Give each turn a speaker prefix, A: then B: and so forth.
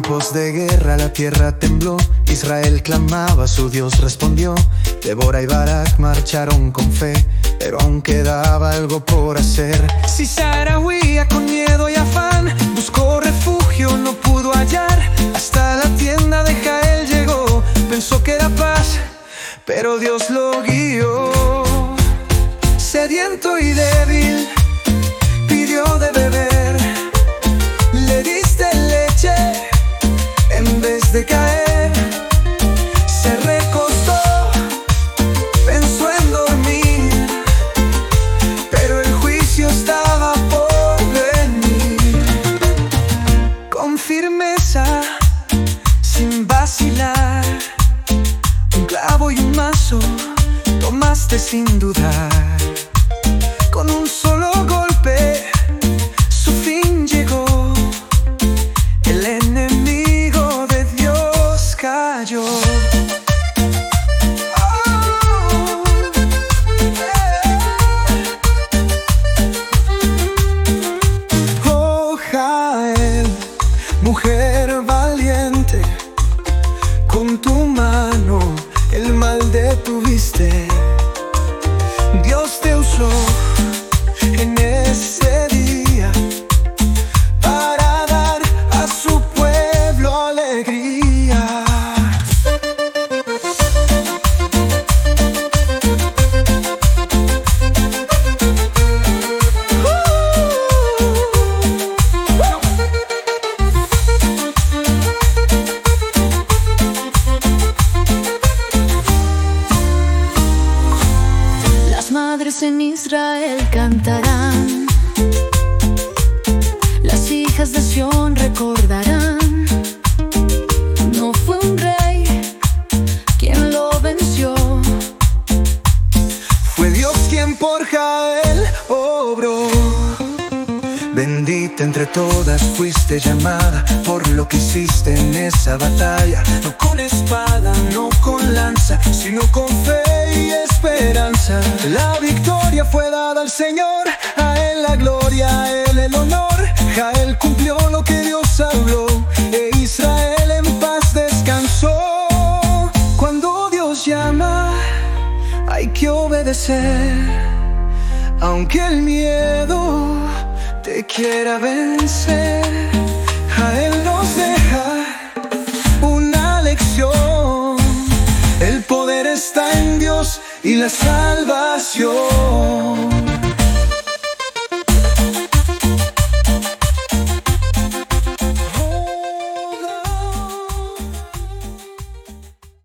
A: tiempos de guerra la tierra tembló, Israel clamaba, su Dios respondió. Débora y Barak marcharon con fe, pero aún quedaba algo por hacer. Sisara huía con miedo y afán, buscó refugio, no pudo hallar. Hasta la tienda de Jael llegó, pensó que era paz, pero Dios lo guió. Sediento y débil, pidió de beber, le diste leche en vez de caer. Se recostó, pensó en dormir, pero el juicio estaba por venir. Con firmeza, sin vacilar, un clavo y un mazo tomaste sin dudar. Con un solo golpe su fin llegó, el enemigo de Dios cayó. Oh Jael, mujer valiente, con tu mano el mal detuviste. Dios te usó en ese día para dar a su pueblo alegría.
B: Las madres en Israel cantarán, las hijas de Sión recordarán. No fue un rey quien lo venció,
A: Fue Dios quien por Jael obró. Bendita entre todas fuiste llamada por lo que hiciste en esa batalla. No con espada, no con lanza, sino con fe y esperanza. La victoria fue dada al Señor, a Él la gloria, a Él el honor. Jael cumplió lo que Dios habló, e Israel en paz descansó. Cuando Dios llama, hay que obedecer, aunque el miedo te quiera vencer. Jael nos deja una lección: el poder está en Dios y la salvación.